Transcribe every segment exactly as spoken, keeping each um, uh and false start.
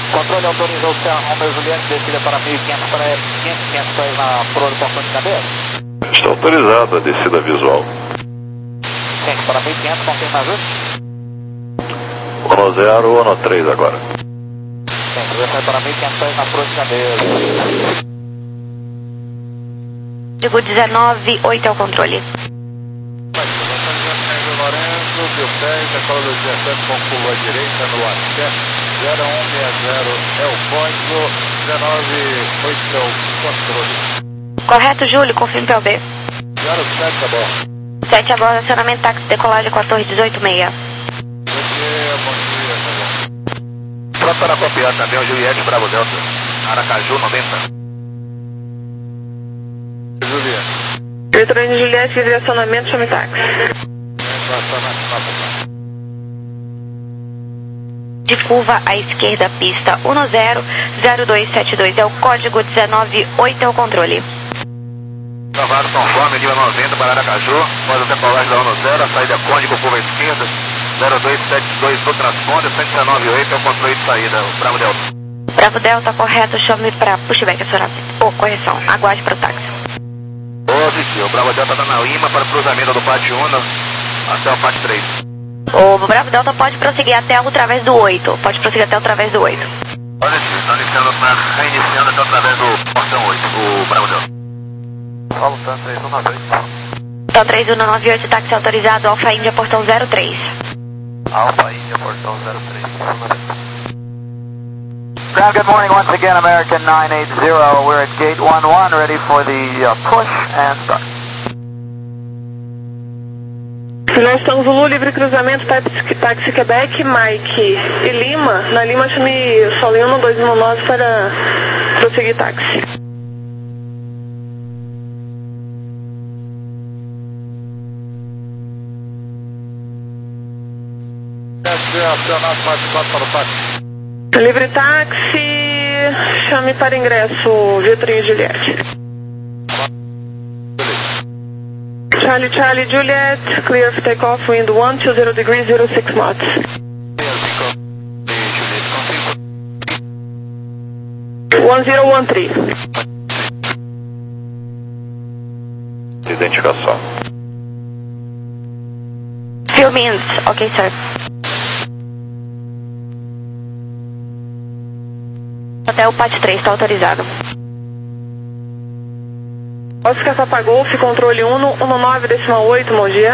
Controle autorizou o Serra Romeo Juliette, descida para mil e quinhentos para mil e quinhentos pés na proa de portão de cadeia. Está autorizada a descida visual. quinhentos para mil e quinhentos, confirma ajuste. um zero, um três agora. quinhentos, descida para mil e quinhentos pés na proa de cadeia. Digo dezenove, oito é o controle. Lourenço, Biopés, decola do dezessete com curva direita no axé, zero um seis zero é o código, dezenove, oito é o controle. Correto, Júlio, confirme P O B. zero sete a bordo. sete a bordo, acionamento táxi, decolagem com a torre dezoito seis. Bom dia, bom dia, tá bom. Pronto para copiar também o Juliette Bravo Delta, Aracaju noventa. Juliette. Vitor de Juliette, direcionamento, chame táxi. De curva à esquerda, pista um zero zero dois sete dois é o código, dezenove, oito é o controle. Travado conforme, nível noventa para Aracaju, após a decolagem da um zero, a saída cônigo, curva à esquerda, zero dois sete dois do transponder, cento e dezenove oito é o controle de saída, o Bravo Delta. Bravo Delta, correto, chame para pushback, acionamento. Oh, correção, aguarde para o táxi. Positivo, o Bravo Delta está na Lima para o cruzamento do Pátio um até o Pátio três. O Bravo Delta pode prosseguir até o través do oito, pode prosseguir até o través do oito. Positivo, está iniciando, tá reiniciando até através do portão oito, o Bravo Delta. Paulo Tan três um nove oito. Então três um nove oito, táxi autorizado, Alfa Índia, portão zero três. Alfa Índia, portão zero três. Ground, good morning once again, American nine eight zero. We're at gate one one, ready for the uh, push and start. Nós estamos Zulu, livre cruzamento, táxi, táxi Quebec, Mike e Lima. Na Lima, chame Solinho um dois um nove para prosseguir táxi. Acionado quatro quatro para o táxi. Livre táxi, chame para ingresso, Vitor e Juliette. Charlie, Charlie, Juliet, clear for takeoff, wind one two zero degrees, zero six knots. one zero one three. Identificação. Few minutes, ok, sir. Até o Pátio três, está autorizado. Oscar Papa Golf, controle um um nove decimal oito, bom dia.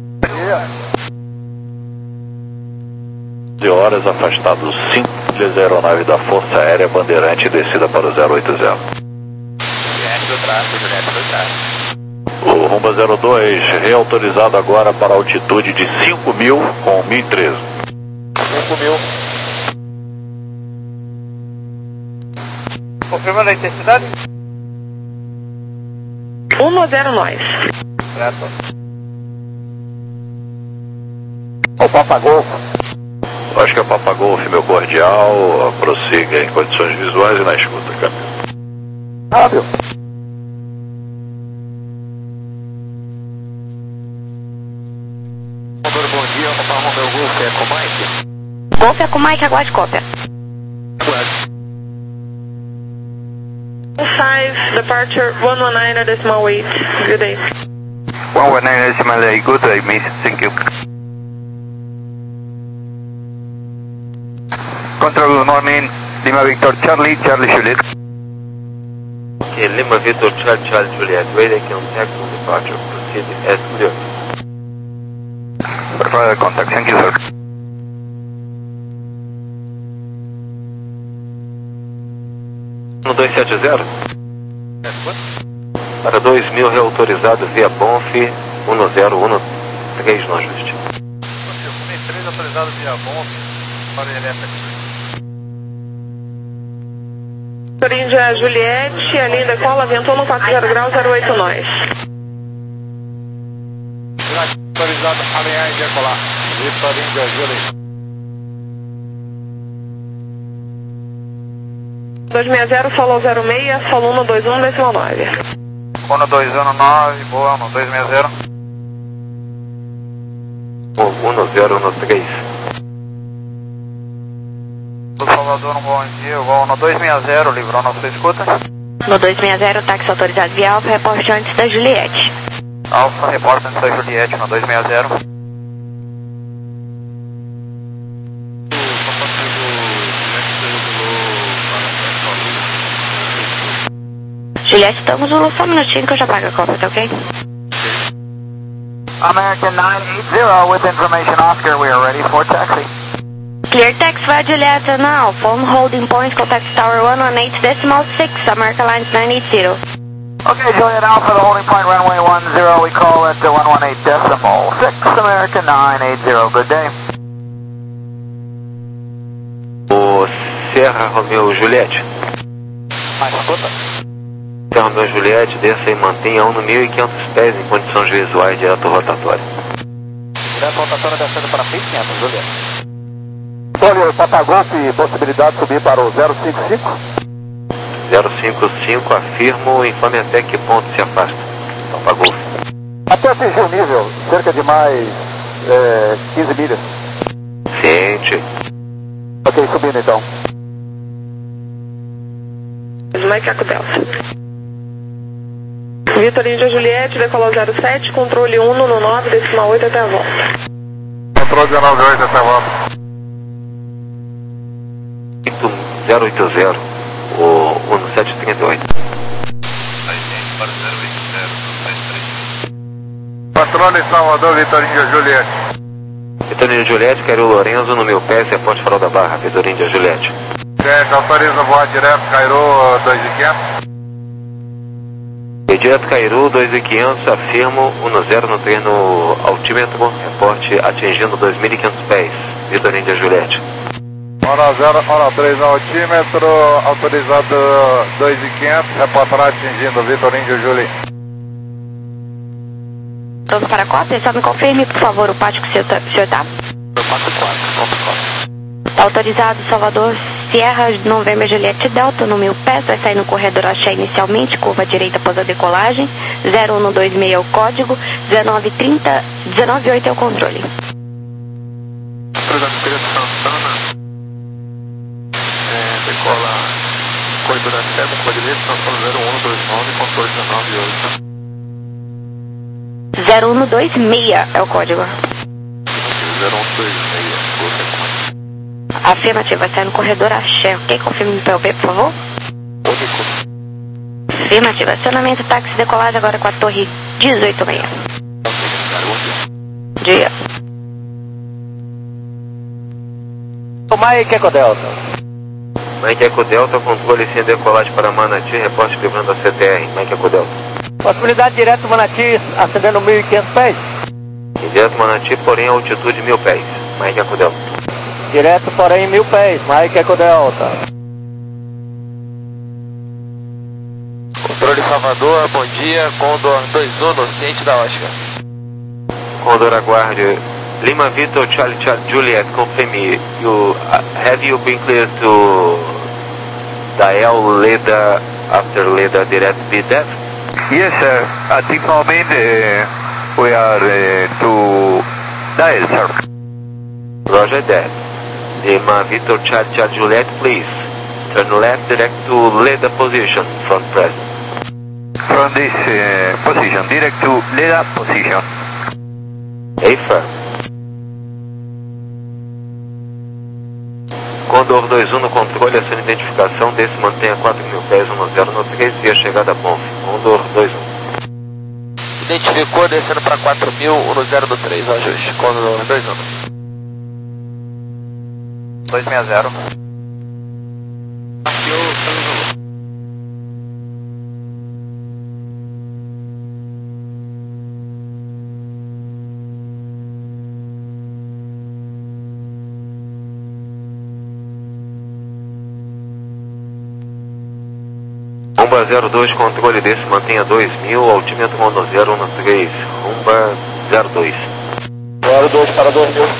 onze horas, afastado cinco milhas, aeronave da Força Aérea Bandeirante, descida para o zero oito zero. Juliette do tráfego, Juliette do tráfego. O Rumba zero dois, reautorizado agora para altitude de cinco mil com mil e treze. cinco mil. Confirmando a intensidade? um zero nós. Certo. O Papa Golf. Acho que é o Papa Golf, meu cordial, prossiga em condições visuais e na escuta, câmbio. Câmbio. Motor, bom dia, Papa Romeo Golf, é com Mike? Golf é com Mike, aguarde cópia. five, departure one one nine decimal eight. Good day. one one nine decimal eight, good day, miss, thank you. Control, good morning, Lima Victor Charlie, Charlie Juliet. Okay, Lima Victor Charlie, Charlie Juliet, waiting contact on departure, proceed as clear. For further contact, thank you, sir. um dois sete zero. Para dois mil, reautorizado via Bonf um zero um três no ajuste. três autorizado via Bonf para o elétrico. Índia Juliette, a linha decola, ventou no quatro zero graus, zero oito nós. Autorizado a alinhar e decolar. Vitor Índia Juliette. dois seis zero, solo zero seis, solo um dois um decimal nove. um dois um nove, boa, um dois seis zero. um zero um três. Solo Salvador, um bom dia. O voo no dois seis zero, livrou nossa escuta. No dois seis zero, táxi autorizado via Alfa, reporte antes da Juliette. Alfa, reporta antes da Juliette no dois seis zero. Juliette, estamos no só um minutinho que eu já pago a cópia, tá ok? American nine eight zero with information Oscar, we are ready for taxi. Clear taxi via Juliette now. Phone holding point, contact tower one one eight decimal six, American Lines nine eight zero. Okay, Juliet Alpha, the holding point runway one zero, we call it one one eight decimal six, American nine eight zero, good day. O Serra Romeo Juliette. Mais escuta. Serra Romeo Juliette, desça e mantenha um no mil e quinhentos pés em condições visuais direto rotatório. Direto rotatório descendo para mil e quinhentos, Juliette. Olha, Patagolf, possibilidade de subir para o zero cinco cinco? zero cinco cinco, afirmo, informe até que ponto se afasta. Patagolf. Até atingir o nível, cerca de mais é, quinze milhas. Ciente. Ok, subindo então. Mike Eco Delta. Vitor Índia Juliette, decolou zero sete, controle um no nove, decimal oito até a volta. Controle dezenove oito até a volta. zero oito zero, o sete três oito. Patrulha em Salvador, Vitorinho Juliette. Vitorinho Juliette, Cairo Lorenzo, no meu pé, se aponte farol da barra, Vitorinho Juliette. Certo, autoriza voar direto, Cairo dois mil e quinhentos. E direto Cairu, dois mil e quinhentos, afirmo, um zero no treino altímetro, reporte atingindo dois mil e quinhentos pés, Vitorinho Juliette. um zero, um três no altímetro, autorizado dois mil e quinhentos, reportará atingindo Vitorinho Júlio. Pronto para a cópia? Só me confirme, por favor, o pátio que o senhor tá? O senhor tá? quatro quatro, Tá autorizado, Salvador, Sierra, November, Juliette Delta, no mil pés, vai sair no corredor Axé inicialmente, curva direita após a decolagem, zero um no dois seis é o código, dezenove trinta, dezenove oito é o controle. autorizado Pedro Santana, é, decola corredor Axé, curva direita, Santana zero um no dois nove, controle dezenove oito. zero um no dois seis é o código. zero um dois seis, você Afirmativa, vai sair no corredor Axé, ok? Confirme no P L P, por favor. Afirmativa, acionamento táxi decolagem agora com a torre dezoito seis. Dia. O Mike Eco Delta. Mike Eco Delta, controle sem decolagem para Manati, reporte livrando a C T R, Mike Eco Delta. Possibilidade direto Manati, ascendendo mil e quinhentos pés. E direto Manati, porém altitude mil pés, Mike Eco Delta. Direto, porém, mil pés, Mike Eco Delta. Controle Salvador, bom dia, Condor dois um no ciente da Oscar. Condor aguarde. Lima Victor Charlie Charlie Juliet, confirme. You, uh, have you been cleared to dial Leda after Leda direct B D F? Yes, sir. At this moment, uh, we are uh, to dial, sir. Roger that. Lima Victor Charlie Charlie Juliet, please. Turn left direct to Leda position, front present. From this uh, position, direct to Leda position. A firm. Condor dois um no controle, a sua identificação desse mantenha quatro mil pés, um zero no três e a chegada a Ponf. Condor dois um. Identificou, descendo para quatro mil, um zero no três, ajuste. Condor dois um. dois seis zero. Rumba zero dois, controle desse mantenha dois mil, altímetro um zero no três. Rumba zero dois. zero dois para dois mil.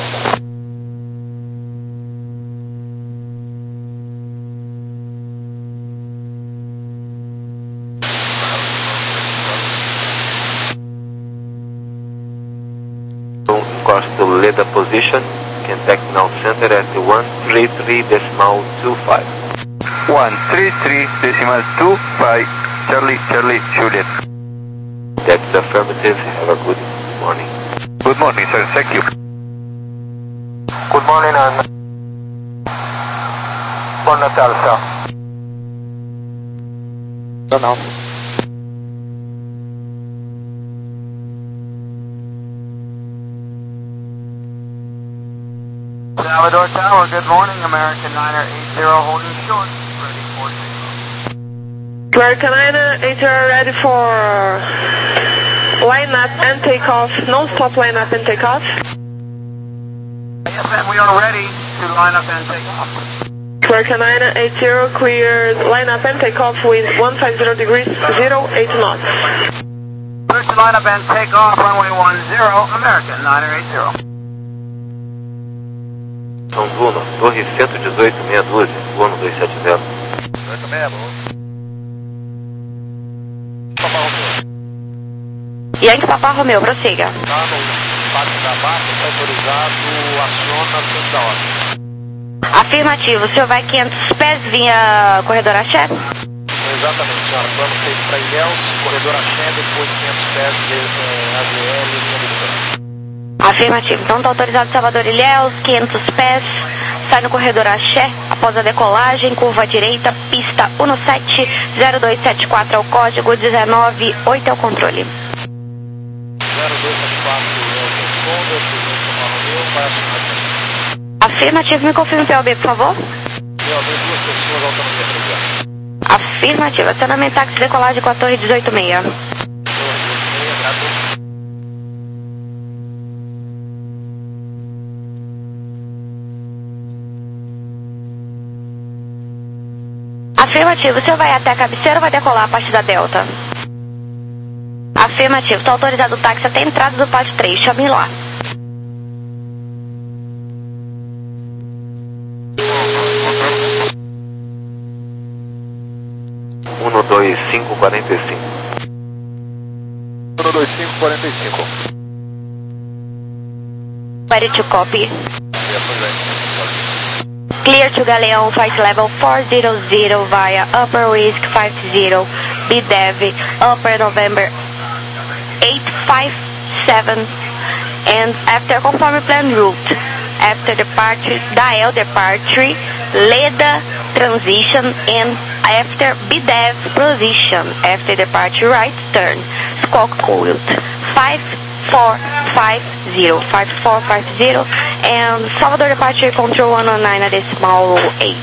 Encosto Leda position, and Technical Center at one three three decimal two five. one three three decimal two five, Charlie, Charlie, Juliet. That's affirmative. Have a good morning. Good morning, sir. Thank you. Good morning and Bon Natal, sir. Não, não. Salvador Tower, good morning, American niner eight zero holding short, ready for takeoff. American niner eight zero ready for line up and takeoff, non-stop line up and takeoff. Yes, ma'am, we are ready to line up and take off. American niner eight zero cleared line up and takeoff with one five zero degrees, zero eight knots. Clear to line up and take off, runway one zero, American niner eight zero. São Bruno, Torre cento e dezoito, meia dúzia, Bruno dois sete zero. Certo mesmo. Yankee Papa Romeo, prossiga. Tá no pátio da massa, está autorizado, aciona frente da hora. Afirmativo, o senhor vai quinhentos pés via corredor Axé? Exatamente, senhora. Plano feito para Ilhéus, corredor Axé, depois quinhentos pés de eh, A G L, linha do Litoral. Afirmativo, então está autorizado Salvador Ilhéus, quinhentos pés, sai no corredor Axé, após a decolagem, curva direita, pista um sete zero dois sete quatro é o código, dezenove oito é o controle. zero dois sete quatro é o responder, presidente Papa Romeo, vai assinar. Afirmativo, me confirme o P O B, por favor. P O B, duas pessoas, autonomia três. Afirmativo, acionamento táxi decolagem com a torre dezoito seis. Torre dezoito seis, grato. Afirmativo, o senhor vai até a cabeceira ou vai decolar a partir da Delta? Afirmativo, está autorizado o táxi até a entrada do pátio três, chame lá. um dois cinco quatro cinco. um dois cinco quatro cinco. Ready to copy. Yes, presidente. Clear to Galeão, flight level four zero zero via Upper Risk five zero, B D E V, Upper November eight five seven, and after conform plan route, after departure, dial departure, Leda transition, and after B D E V position, after departure right turn, squawk code five four five zero, five four five zero, and Salvador departure control one oh nine decimal eight.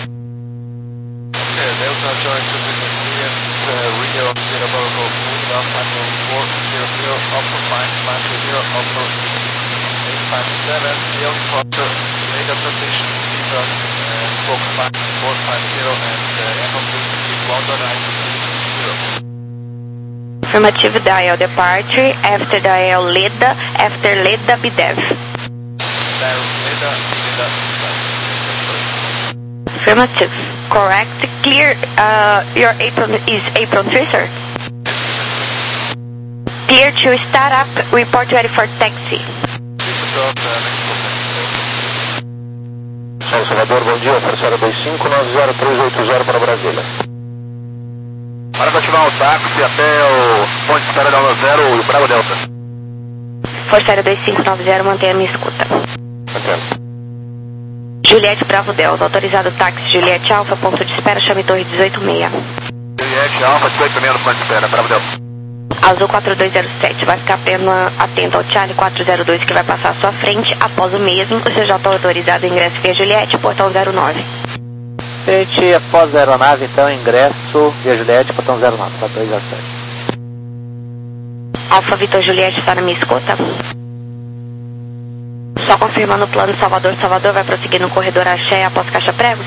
Okay, Delta joint to the Indians, uh, Rio zero Bravo Food, Alpha four zero zero, Alpha five five zero, Alpha eight five seven, Yield Foster, Later Transition, Zebra, uh, Spoke five four five zero, and uh, Echo Blue, Walter nine zero. Affirmative, dial departure, after dial Leda, after Leda B D E V. Dial Leda, Leda, Leda. Affirmative, correct, clear, uh, your apron is apron three, sir. Clear to start up, report ready for taxi. São Salvador, bom dia, Força Aérea dois cinco nove zero três oito zero para Brasília. Para continuar o táxi até o ponto de espera da Onda Zero e o Bravo Delta. Força Aérea dois cinco nove zero, mantenha a minha escuta. Entendo. Juliette Bravo Delta, autorizado táxi Juliette Alfa, ponto de espera, chame torre dezoito seis. Juliette Alfa, dezoito seis no ponto de espera, Bravo Delta. Azul quatro dois zero sete, vai ficar apenas atento ao Charlie quatro zero dois que vai passar à sua frente. Após o mesmo, você já está autorizado o ingresso via Juliette, portão zero nove. Frente após a aeronave, então, ingresso via Juliette, portão zero nove, quatro dois zero sete. Alfa Vitor Juliette está na minha escuta. Só confirmando o plano Salvador, Salvador vai prosseguir no corredor Axé após caixa pregos?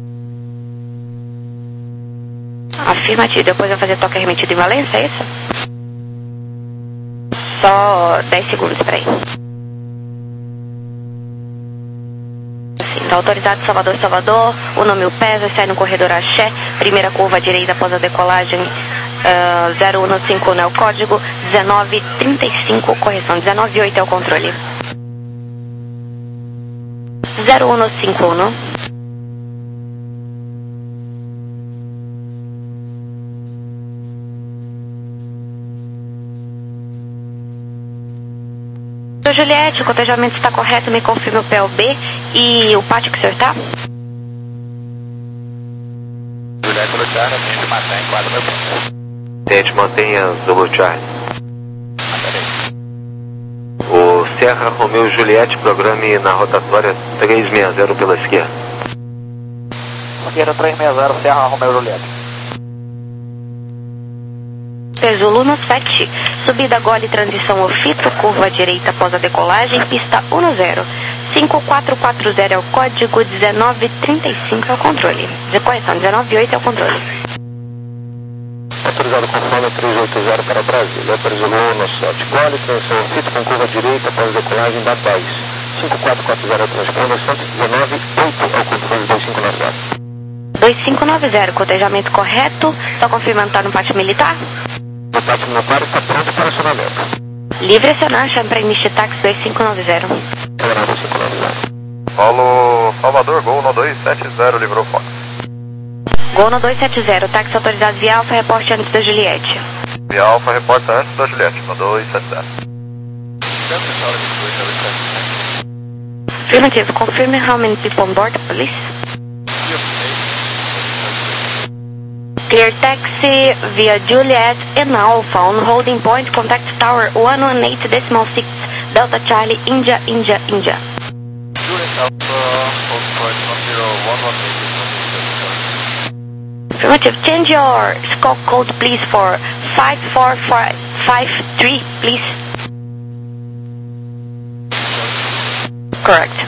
Afirmativo, depois vai fazer toque remetido em Valência, é isso? Só dez segundos, peraí. Está autorizado Salvador, Salvador, o nome o pés, vai sair no corredor Axé, primeira curva à direita após a decolagem, uh, zero um cinco um é o código, dezenove trinta e cinco, correção, dezenove oito é o controle. zero um cinco um. Juliette, o cotejamento está correto, me confirma o P O B e o pátio que o senhor está? Juliette, Zulu Charlie, atende mantém quatro mil pontos. Tente, mantenha Zulu Charlie. O Serra Romeo Juliette, programe na rotatória trezentos e sessenta pela esquerda. Esquerda trezentos e sessenta, Serra Romeo Juliette. Zulu no sete, subida gole, transição Ofito, curva direita após a decolagem, pista um zero. cinco quatro quatro zero é o código, dezenove trinta e cinco é o controle. De correção, dezenove oito é o controle. Autorizado conforme trezentos e oitenta para Brasília. Autorizado no sete. Gole, transição Ofito com curva direita após a decolagem da dez. cinco quatro quatro zero é o transponder, cento e dezenove oito é o controle dois cinco nove zero. dois cinco nove zero, cotejamento correto, só confirmando está no pátio militar? O pátio militar está pronto para acionamento. Livre acionar, Champagne Taxi dois cinco nove zero. dois cinco nove zero. Paulo Salvador, Gol no dois sete zero, livrou Fox. Gol no dois sete zero, táxi autorizado via Alfa, reporte antes da Juliette. Via Alfa, reporta antes da Juliette, no dois sete zero. Affirmative, confirm how many people on board, please. Clear taxi via Juliet and Alpha on holding point, contact tower one one eight decimal six, Delta Charlie, India, India, India. Juliet Alpha, holding point one zero one one eight. Affirmative, change your scope code please for five four five five three, please. Correct.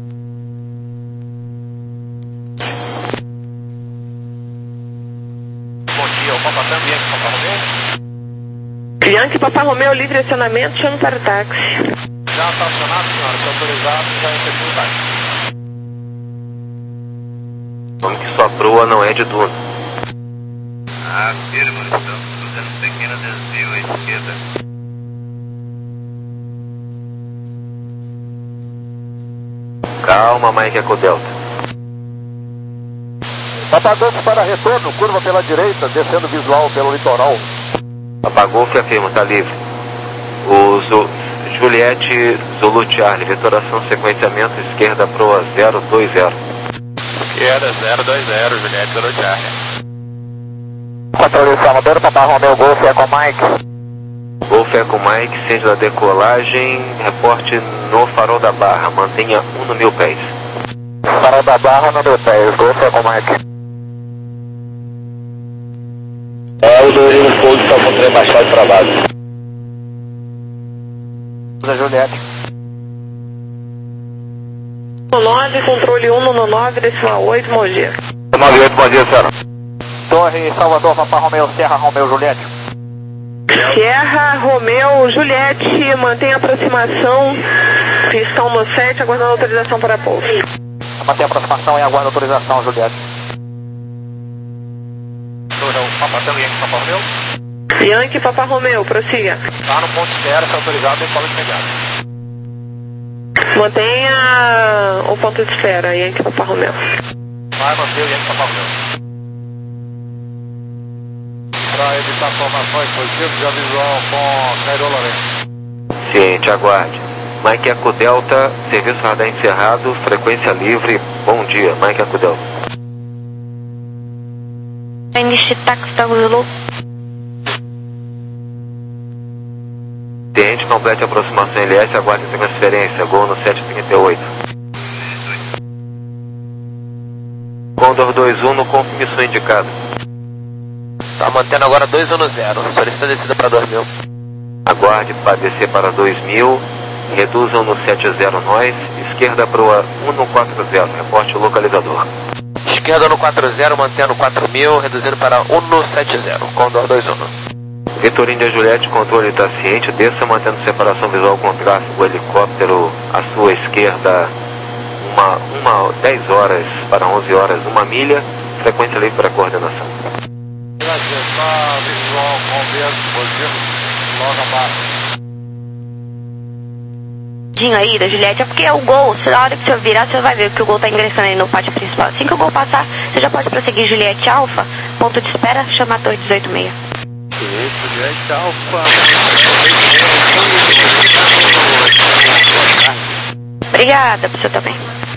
Papa Tango, Yankee Papa Romeo. Yankee Papa Romeo, livre acionamento, chame para o táxi. Já está acionado, senhora, está autorizado, já recebi o táxi. Como que sua proa não é de Duna? Ah, firma, estamos fazendo um pequeno desvio à esquerda. Calma, Mike Eco Delta. Papagolfo para retorno, curva pela direita, descendo visual pelo litoral. Papagolfo afirma, está livre. O Zu, Juliette Zulu Charlie, vetoração sequenciamento, esquerda proa zero dois zero. Esquerda zero dois zero, Juliette Zulu Charlie. Controle Salvador, Papa Romeo Golf é com Mike. Golf é com Mike, centro da decolagem, reporte no farol da Barra, mantenha um no mil pés. Farol da Barra no mil pés, Golf é com Mike. É, o Dorino Fogo está com o trem baixado para baixo. Da Juliette. nove, controle um no nove, decimal oito, Mogi. nove oito, bom dia, senhora. Torre Salvador, Papa Romeo, Serra Romeo Juliette. Sierra Romeo Juliette, mantém a aproximação, pistão no sete, aguardando autorização para pouso. Mantém a aproximação e aguarda autorização, Juliette. Papa Tango, Yankee Papa Romeo. Yankee Papa Romeo, prossiga. Está no ponto zero, está autorizado, decola imediato. Mantenha o ponto de espera, Yankee Papa Romeo. Vai manter o Yankee Papa Romeo. Para evitar formações positivas, já visual com Cairo Lourenço. Ciente, aguarde. Mike Eco Delta, serviço radar encerrado, frequência livre, bom dia, Mike Eco Delta. Finish taxi Tango Zulu. Cliente, complete a aproximação L S, aguarde transferência, Gol no sete trinta e oito. Condor dois um, no confirme sua indicada. Tá mantendo agora dois um zero, solicita descida para dois mil. Aguarde para descer para dois mil, reduzam no sete zero nós, esquerda proa um no quatro zero, reporte localizador. Esquerda no quatro zero, mantendo quatro mil, reduzindo para um no sete zero, Condor dois um. Vitor Índia Juliette, controle está ciente, desça mantendo separação visual com tráfego, helicóptero à sua esquerda, uma, uma, dez horas para onze horas, uma milha, frequência livre para coordenação. Está visual com vento positivo, logo abaixo. aí da Juliette, é porque o gol, na hora que você virar, você vai ver que o gol tá ingressando aí no pátio principal. Assim que o gol passar, você já pode prosseguir Juliette Alfa, ponto de espera, chamar a torre dezoito seis. Juliette Alfa. Obrigada, pro senhor também.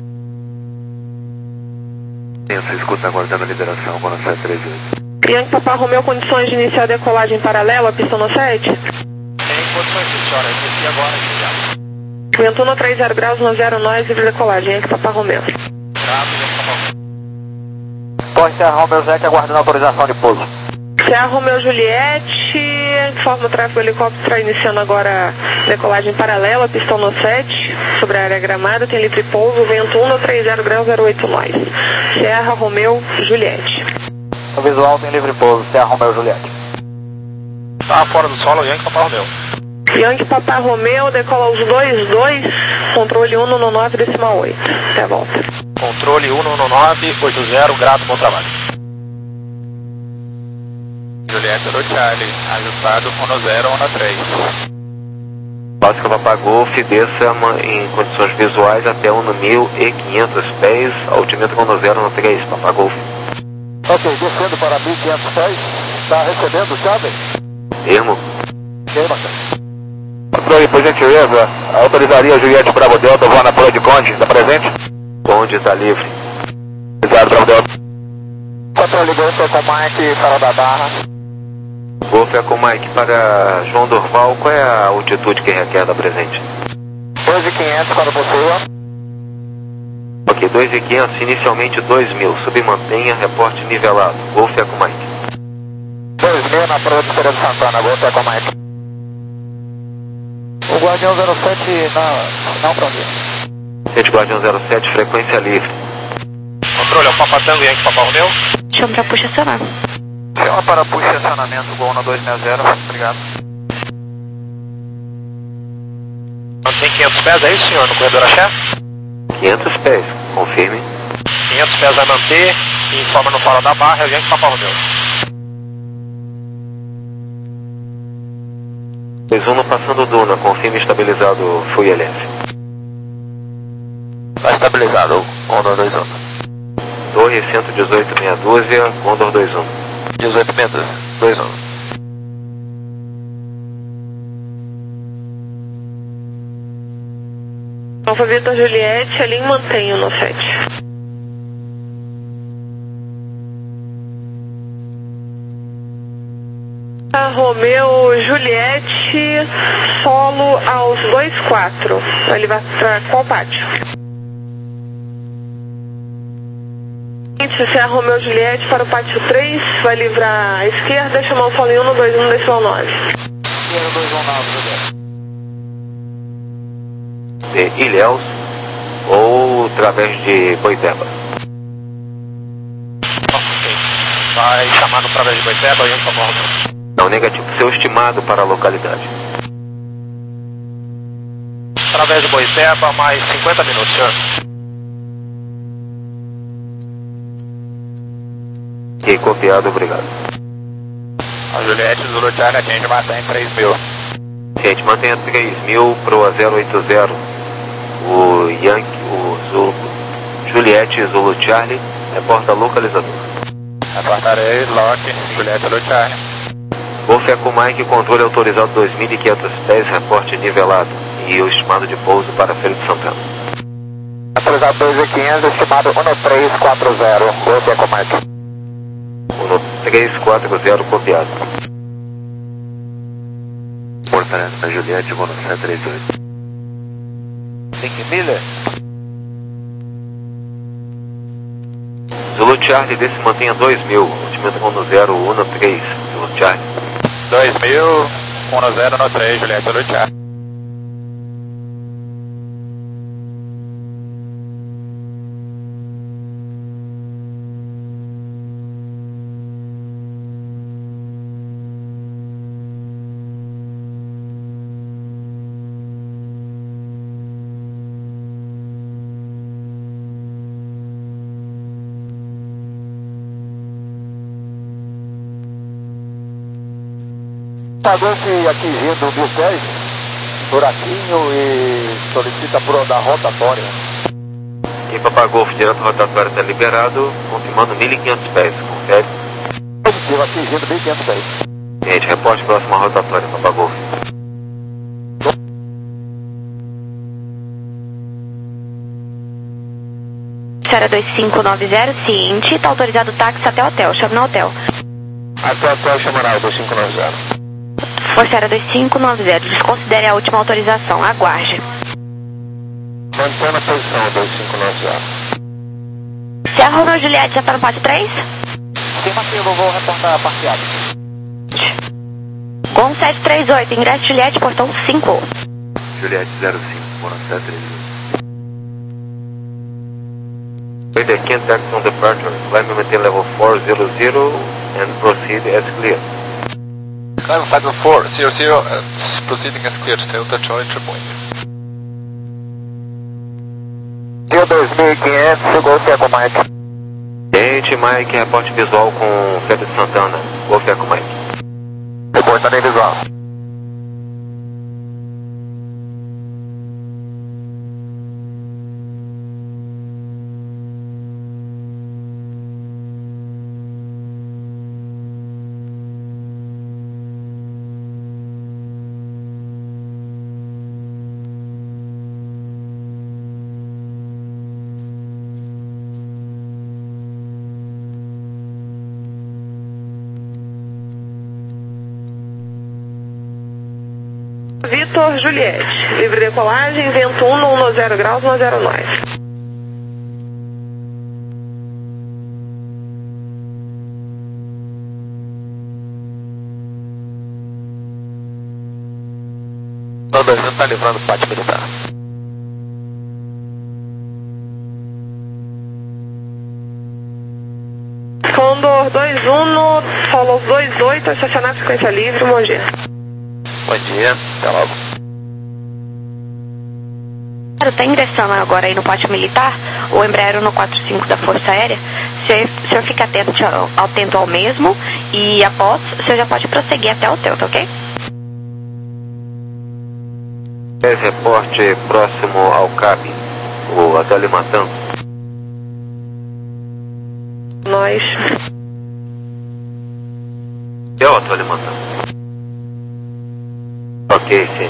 Você escuta aguardando a liberação com a sete três oito. Yankee Papa Romeo, condições de iniciar a decolagem paralela, pista no sete? Tem condições de senhora, eu desci agora aqui já. Vento no três zero graus, no zero nós, livre decolagem, Yankee Papa Romeo. Grave, Yankee Papa Romeo. Pode ser Romeo Zete aguardando autorização de pouso. Serra Romeo Juliette, informa o tráfego helicóptero, está iniciando agora a decolagem paralela, pistão no sete, sobre a área gramada, tem livre pouso, vento um no três zero graus, zero oito nós. Serra Romeo Juliette. O visual tem livre pouso, Serra Romeo Juliette. Tá fora do solo, Yankee Papa Romeo. Yankee Papa Romeo, decola os dois dois, controle um no nove decimal oito. Até a volta. Controle um no nove, oito zero, grato, bom trabalho. Juliette do Charlie, ajustado um zero, um três. Básica Papa Golf, desça em condições visuais até um mil e quinhentos pés, altímetro um zero um três, Papa Golf. Ok, descendo para mil e quinhentos pés, está recebendo, sabe? Ermo. Ok, bacana. Controle, por gentileza, autorizaria a Juliette Bravo Delta voar na Praia de Conde, está presente? Conde está livre. Obrigado, Bravo Delta. Controle Golf com Mike, Farol da Barra. Golf é com Mike para João Durval, qual é a altitude que requer da presente? dois mil e quinhentos, quando possível. Ok, dois mil e quinhentos, inicialmente dois mil, submantenha, reporte nivelado. Golf é com Mike. dois mil na Praia de Feira de Santana, Golf é com Mike. O Guardião zero sete, não, não para onde? Sete Guardião zero sete, frequência livre. Controle, é o Papa Tango, Yankee Papa Romeo. Chama pra puxa acionar. Chama para puxa acionamento, Gol na dois seis zero, obrigado. Mantém quinhentos pés, é isso, senhor, no corredor Axé? quinhentos pés, confirme. quinhentos pés vai manter, e informa no farol da Barra, é o Yankee Papa Romeo. dois um passando Duna, confirme estabilizado, fui L F. Está estabilizado, Condor dois um. Torre cento e dezoito, meia dúzia, Condor dois um. dezoito metros, dois um. Alfa Vitor Juliette, ali mantenho no sete. Romeo Juliette, solo aos dois quatro. Ele vai para qual pátio? Se é Romeo Juliette para o pátio três, vai livrar à esquerda, chamar o solo em um no dois um decimal nove. De Ilhéus ou através de Boiteba? Ok. Vai chamar no através de Boiteba, Yankee Papa Romeo. Não, negativo, seu estimado para a localidade. Através de Boiteba, mais cinquenta minutos, senhor. Ok, copiado, obrigado. A Juliette Zulu Charlie atende mantém três mil. Gente, mantenha três mil pro A zero oito zero. O Yankee, o Zulu, Juliette Zulu Charlie, reporta localizador. Reportarei, Lock, Juliette Zulu Charlie. Golf é com Mike, controle autorizado dois mil e quinhentos pés, reporte nivelado. E o estimado de pouso para Feira de Santana. Autorizado dois mil e quinhentos, estimado um três quatro zero, Golf é com Mike. um três quatro zero, copiado. Portanto, a Juliette, vou no sete três oito. cinco milhas? Zulu Charlie, desse mantenha dois mil, altímetro um zero um três, Zulu Charlie. dois mil, um zero um três, Juliette Zulu Charlie. Tá Golf atingindo o mil pés, buraquinho e solicita por da rotatória. E Papa Golf, direto rotatório está liberado, confirmando mil e quinhentos pés, confere? Positivo, atingindo mil e quinhentos pés. Gente, reporte próximo à rotatória, Papa Golf. Sierra dois cinco nove zero, ciente, está autorizado o táxi até o hotel, chame no hotel. Até o hotel chamará o dois cinco nove zero. Força Aérea dois cinco nove zero, desconsidere a última autorização, aguarde. Mantendo a posição dois cinco nove zero. Sierra Romeo Juliette, já está no pátio três? Sim, Martinho, eu vou retornar parteado. Gol sete três oito, ingresso Juliette, portão cinco. Juliette zero cinco, Gol sete três oito. Radar can't taxi on departure, climb and maintain level four zero zero and proceed as clear. Climb five four zero zero and proceeding as clear, Delta Charlie Triple India. Dia dois mil e quinhentos, chegou o Eco Mike. Gente, Mike, reporte visual com Feto de Santana. Golf Eco Mike. Reportando em visual. Vitor Juliette, livre decolagem, vento um, no zero graus, no zero nós. O dois não está livrando o pátio militar. Condor dois um, no Follow dois oito, estacionar frequência livre, Mogi. Bom dia, até logo. Está ingressando agora aí no pátio militar, o Embraer no quatro cinco da Força Aérea. O senhor, o senhor fica atento, atento ao mesmo e após, o senhor já pode prosseguir até o hotel, tá ok? Esse reporte próximo ao C A B, o Hotel Limatã. Nós. É o Hotel Limatã. Ok, sim.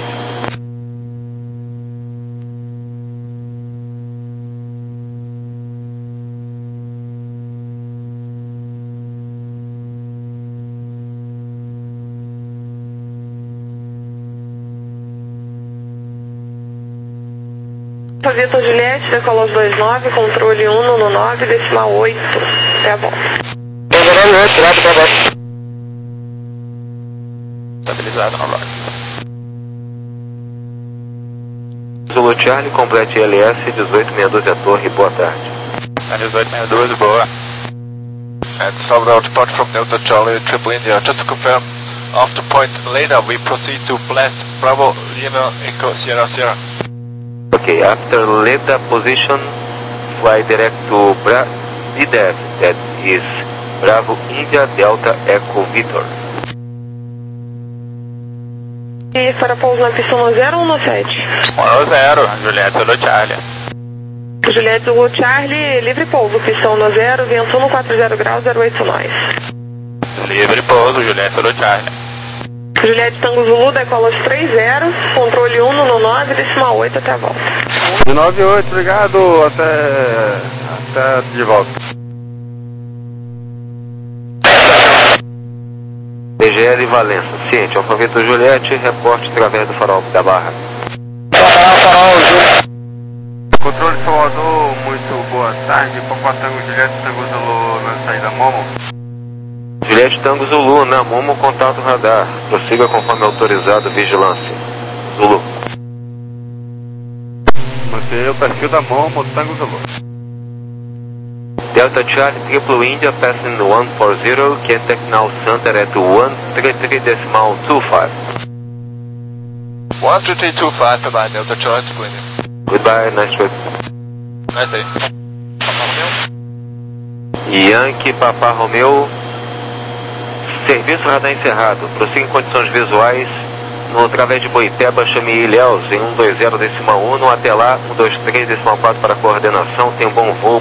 Vitor Juliette, decolou os dois nove, controle um no nove, decimal oito. Até a volta. Estabilizado na loja. Zulu Charlie, complete L S dezoito sessenta e dois a torre, boa tarde. dezoito sessenta e dois, boa. And Salvador depart from Delta Charlie Triple India. Just to confirm, after point later we proceed to Blast Bravo Lima Echo Sierra Sierra. Okay, after Leda position, fly direct to Bra B D F, that is Bravo India Delta Echo Victor. E para pouso na pista no zero ou no sete? um zero, Juliette Zulu Charlie. Juliette Zulu Charlie, livre pouso, pistão no zero, vento um no quatro zero graus, zero oito nós. Livre pouso, Juliette Zulu Charlie. Juliette Tango Zulu, decola os três zero, controle um no nove, decimal oito, até a volta. De nove oito, obrigado, até, até de volta. D G L Valença, ciente, Alfa Vitor Juliette, reporte através do farol da Barra. Controle Salvador, muito boa tarde, Papa Tango Juliette Tango Zulu na saída Momo. Juliette Tango Zulu, na Momo, contato radar, prossiga conforme autorizado, vigilância. Zulu. Mantenha o perfil da Momo, Tango Zulu. Delta Charlie, Triple India, passing one four zero, contact now center at one three three decimal two five. one three three two five, bye bye, Delta Charlie Triple India. Goodbye, nice trip. Nice day. Yankee, Papa Romeo, serviço radar encerrado, prossiga em condições visuais, no través de Boipeba, chame Ilhéus em um dois zero decimal um, até lá, um dois três decimal quatro para coordenação, tenha um bom voo.